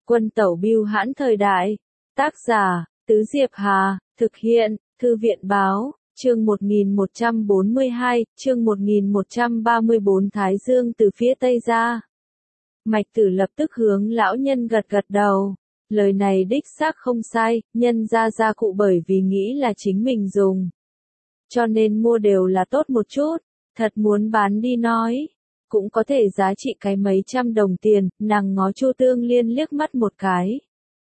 Quân tẩu bưu hãn thời đại. Tác giả, Tứ Diệp Hà, thực hiện, Thư viện báo, chương 1142, chương 1134 Thái Dương từ phía tây ra. Mạch Tử lập tức hướng lão nhân gật gật đầu. Lời này đích xác không sai, nhân ra gia cụ bởi vì nghĩ là chính mình dùng. Cho nên mua đều là tốt một chút, thật muốn bán đi nói. Cũng có thể giá trị cái mấy trăm đồng tiền, nàng ngó Chu Tương Liên liếc mắt một cái.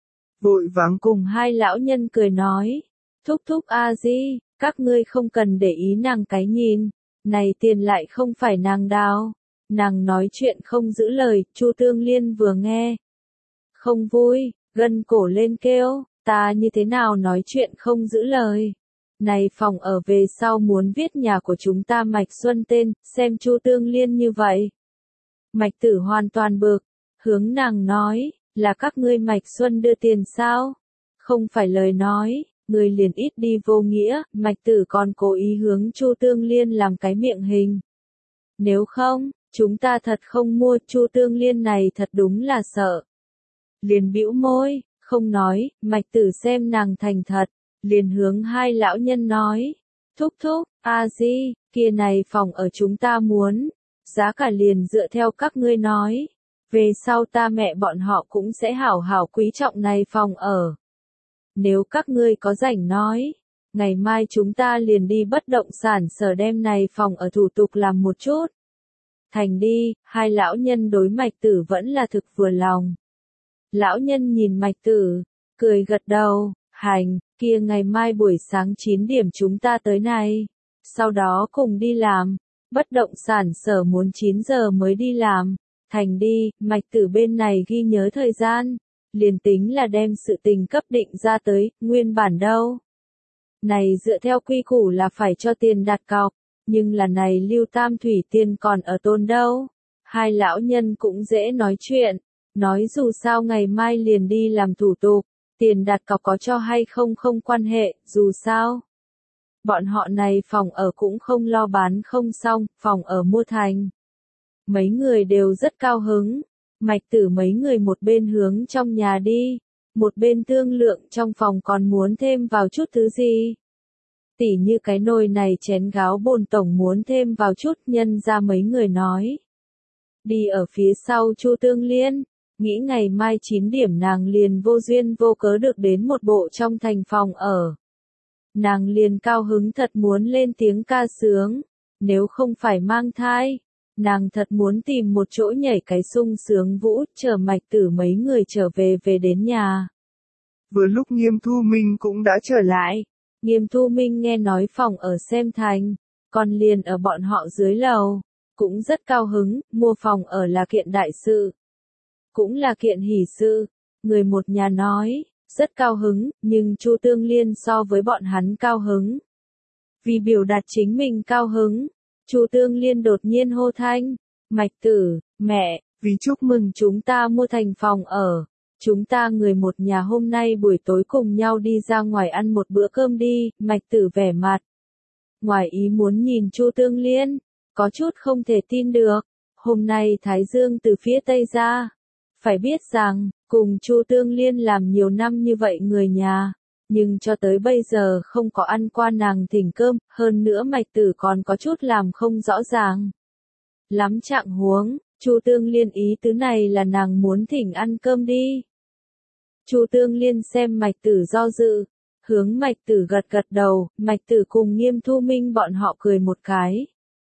Vội vàng cùng hai lão nhân cười nói. Thúc thúc a di, các ngươi không cần để ý nàng cái nhìn. Này tiền lại không phải nàng đào. Nàng nói chuyện không giữ lời, Chu Tương Liên vừa nghe. Không vui, gân cổ lên kêu, ta như thế nào nói chuyện không giữ lời. Này phòng ở về sau muốn viết nhà của chúng ta Mạch Xuân tên, xem Chu Tương Liên như vậy. Mạch Tử hoàn toàn bực, hướng nàng nói, là các ngươi Mạch Xuân đưa tiền sao? Không phải lời nói, người liền ít đi vô nghĩa, Mạch Tử còn cố ý hướng Chu Tương Liên làm cái miệng hình. Nếu không, chúng ta thật không mua, Chu Tương Liên này thật đúng là sợ. Liền bĩu môi, không nói, Mạch Tử xem nàng thành thật. Liền hướng hai lão nhân nói, thúc thúc, a di, kia này phòng ở chúng ta muốn, giá cả liền dựa theo các ngươi nói, về sau ta mẹ bọn họ cũng sẽ hảo hảo quý trọng này phòng ở. Nếu các ngươi có rảnh nói, ngày mai chúng ta liền đi bất động sản sở đem này phòng ở thủ tục làm một chút. Thành đi, hai lão nhân đối Mạch Tử vẫn là thực vừa lòng. Lão nhân nhìn Mạch Tử, cười gật đầu, hành. Kia ngày mai buổi sáng 9 điểm chúng ta tới này. Sau đó cùng đi làm. Bất động sản sở muốn 9 giờ mới đi làm. Thành đi, Mạch Tử bên này ghi nhớ thời gian. Liền tính là đem sự tình cấp định ra tới, nguyên bản đâu. Này dựa theo quy củ là phải cho tiền đặt cọc. Nhưng là này Lưu Tam Thủy tiền còn ở tôn đâu. Hai lão nhân cũng dễ nói chuyện. Nói dù sao ngày mai liền đi làm thủ tục. Tiền đặt cọc có cho hay không không quan hệ, dù sao. Bọn họ này phòng ở cũng không lo bán không xong, phòng ở mua thành. Mấy người đều rất cao hứng. Mạch Tử mấy người một bên hướng trong nhà đi, một bên thương lượng trong phòng còn muốn thêm vào chút thứ gì. Tỉ như cái nồi này chén gáo bồn tổng muốn thêm vào chút, nhân ra mấy người nói. Đi ở phía sau Chu Tương Liên. Nghĩ ngày mai 9 điểm nàng liền vô duyên vô cớ được đến một bộ trong thành phòng ở. Nàng liền cao hứng thật muốn lên tiếng ca sướng, nếu không phải mang thai, nàng thật muốn tìm một chỗ nhảy cái sung sướng vũ, chờ Mạch Tử mấy người trở về đến nhà. Vừa lúc Nghiêm Thu Minh cũng đã trở lại. Nghiêm Thu Minh nghe nói phòng ở xem thành, còn liền ở bọn họ dưới lầu, cũng rất cao hứng, mua phòng ở là kiện đại sự. Cũng là kiện hỷ sự, người một nhà nói, rất cao hứng, nhưng Chu Tương Liên so với bọn hắn cao hứng. Vì biểu đạt chính mình cao hứng, Chu Tương Liên đột nhiên hô thanh, Mạch Tử, mẹ, vì chúc mừng chúng ta mua thành phòng ở, chúng ta người một nhà hôm nay buổi tối cùng nhau đi ra ngoài ăn một bữa cơm đi, Mạch Tử vẻ mặt. Ngoài ý muốn nhìn Chu Tương Liên, có chút không thể tin được, hôm nay Thái Dương từ phía tây ra. Phải biết rằng, cùng Chu Tương Liên làm nhiều năm như vậy người nhà, nhưng cho tới bây giờ không có ăn qua nàng thỉnh cơm, hơn nữa Mạch Tử còn có chút làm không rõ ràng. Lắm trạng huống, Chu Tương Liên ý tứ này là nàng muốn thỉnh ăn cơm đi. Chu Tương Liên xem Mạch Tử do dự, hướng Mạch Tử gật gật đầu, Mạch Tử cùng Nghiêm Thu Minh bọn họ cười một cái.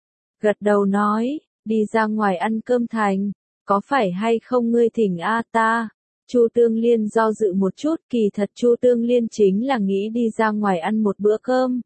Gật đầu nói, đi ra ngoài ăn cơm thành. Có phải hay không ngươi thỉnh a ta? Chu Tương Liên do dự một chút, kỳ thật Chu Tương Liên chính là nghĩ đi ra ngoài ăn một bữa cơm.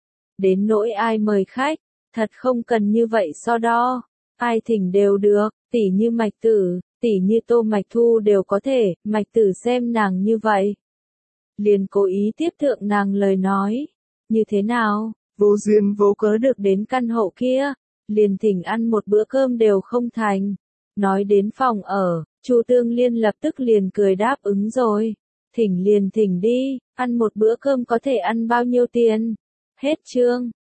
Đến nỗi ai mời khách, thật không cần như vậy so đo, ai thỉnh đều được, tỉ như Mạch Tử, tỉ như Tô Mạch Thu đều có thể, Mạch Tử xem nàng như vậy. Liền cố ý tiếp thượng nàng lời nói, như thế nào, Vô duyên vô cớ được đến căn hộ kia, liền thỉnh ăn một bữa cơm đều không thành. Nói đến phòng ở, Chu Tương Liên lập tức liền cười đáp ứng rồi. Thỉnh liền thỉnh đi, ăn một bữa cơm có thể ăn bao nhiêu tiền? Hết chương.